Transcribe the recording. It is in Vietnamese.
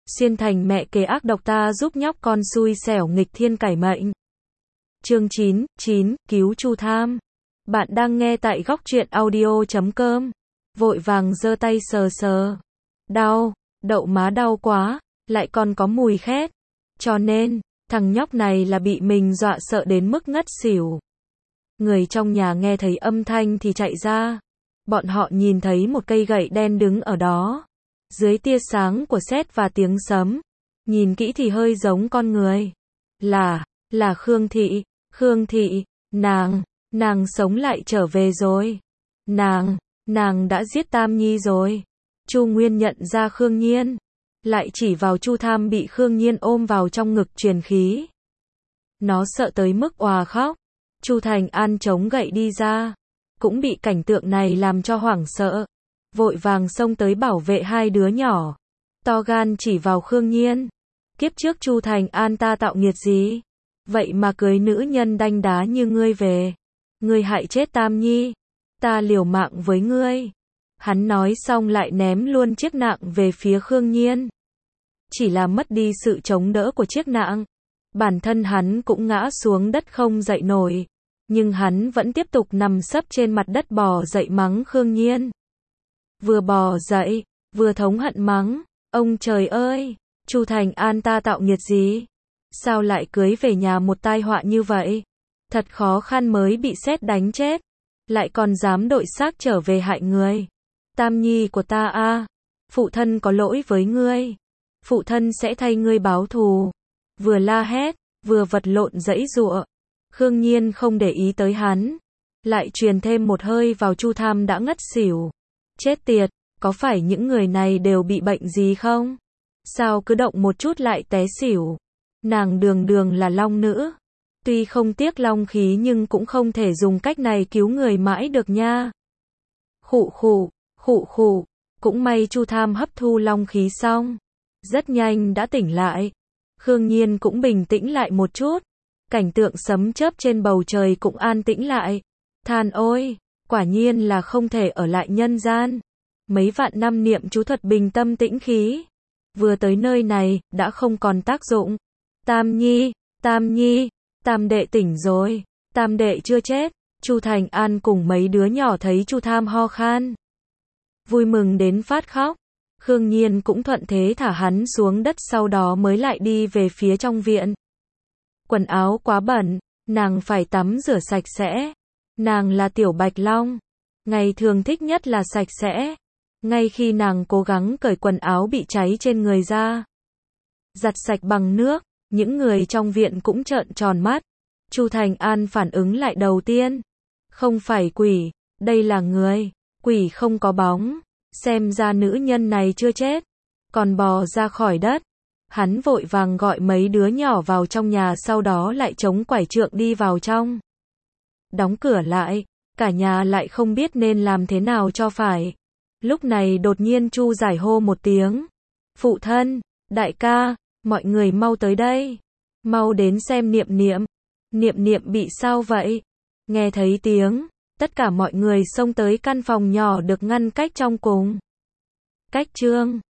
xuyên thành mẹ kế ác độc ta giúp nhóc con xui xẻo nghịch thiên cải mệnh. Chương 9, cứu Chu Tham. Bạn đang nghe tại góc truyện audio.com. Vội vàng giơ tay sờ sờ. Đau, đậu má đau quá, lại còn có mùi khét. Cho nên, thằng nhóc này là bị mình dọa sợ đến mức ngất xỉu. Người trong nhà nghe thấy âm thanh thì chạy ra. Bọn họ nhìn thấy một cây gậy đen đứng ở đó. Dưới tia sáng của sét và tiếng sấm. Nhìn kỹ thì hơi giống con người. Là Khương Thị. Khương Thị, nàng sống lại trở về rồi. Nàng đã giết Tam Nhi rồi. Chu Nguyên nhận ra Khương Nhiên. Lại chỉ vào Chu Tham bị Khương Nhiên ôm vào trong ngực truyền khí. Nó sợ tới mức òa khóc. Chu Thành An chống gậy đi ra. Cũng bị cảnh tượng này làm cho hoảng sợ. Vội vàng xông tới bảo vệ hai đứa nhỏ. To gan chỉ vào Khương Nhiên. Kiếp trước Chu Thành An ta tạo nghiệt gì? Vậy mà cưới nữ nhân đanh đá như ngươi về. Ngươi hại chết Tam Nhi. Ta liều mạng với ngươi. Hắn nói xong lại ném luôn chiếc nạng về phía Khương Nhiên. Chỉ là mất đi sự chống đỡ của chiếc nạng. Bản thân hắn cũng ngã xuống đất không dậy nổi. Nhưng hắn vẫn tiếp tục nằm sấp trên mặt đất bò dậy mắng Khương Nhiên. Vừa bò dậy, vừa thống hận mắng. Ông trời ơi, Chu Thành An ta tạo nghiệt gì? Sao lại cưới về nhà một tai họa như vậy? Thật khó khăn mới bị sét đánh chết. Lại còn dám đội xác trở về hại người. Tam Nhi của ta a, phụ thân có lỗi với ngươi. Phụ thân sẽ thay ngươi báo thù. Vừa la hét, vừa vật lộn giãy giụa. Khương Nhiên không để ý tới hắn. Lại truyền thêm một hơi vào Chu Tham đã ngất xỉu. Chết tiệt, có phải những người này đều bị bệnh gì không? Sao cứ động một chút lại té xỉu? Nàng đường là long nữ. Tuy không tiếc long khí nhưng cũng không thể dùng cách này cứu người mãi được nha. Khụ. Cũng may Chu Tham hấp thu long khí xong. Rất nhanh đã tỉnh lại. Khương Nhiên cũng bình tĩnh lại một chút. Cảnh tượng sấm chớp trên bầu trời cũng an tĩnh lại. Than ôi, quả nhiên là không thể ở lại nhân gian. Mấy vạn năm niệm chú thuật bình tâm tĩnh khí. Vừa tới nơi này, đã không còn tác dụng. Tam Nhi, Tam đệ tỉnh rồi. Tam đệ chưa chết. Chu Thành An cùng mấy đứa nhỏ thấy Chu Tham ho khan. Vui mừng đến phát khóc. Khương Nhiên cũng thuận thế thả hắn xuống đất sau đó mới lại đi về phía trong viện. Quần áo quá bẩn, nàng phải tắm rửa sạch sẽ. Nàng là Tiểu Bạch Long. Ngày thường thích nhất là sạch sẽ. Ngay khi nàng cố gắng cởi quần áo bị cháy trên người ra. Giặt sạch bằng nước, những người trong viện cũng trợn tròn mắt. Chu Thành An phản ứng lại đầu tiên. Không phải quỷ, đây là người. Quỷ không có bóng. Xem ra nữ nhân này chưa chết. Còn bò ra khỏi đất. Hắn vội vàng gọi mấy đứa nhỏ vào trong nhà sau đó lại chống quải trượng đi vào trong. Đóng cửa lại, cả nhà lại không biết nên làm thế nào cho phải. Lúc này đột nhiên Chu Giải hô một tiếng. Phụ thân, đại ca, mọi người mau tới đây. Mau đến xem Niệm Niệm. Niệm Niệm bị sao vậy? Nghe thấy tiếng, tất cả mọi người xông tới căn phòng nhỏ được ngăn cách trong cùng. Cách chương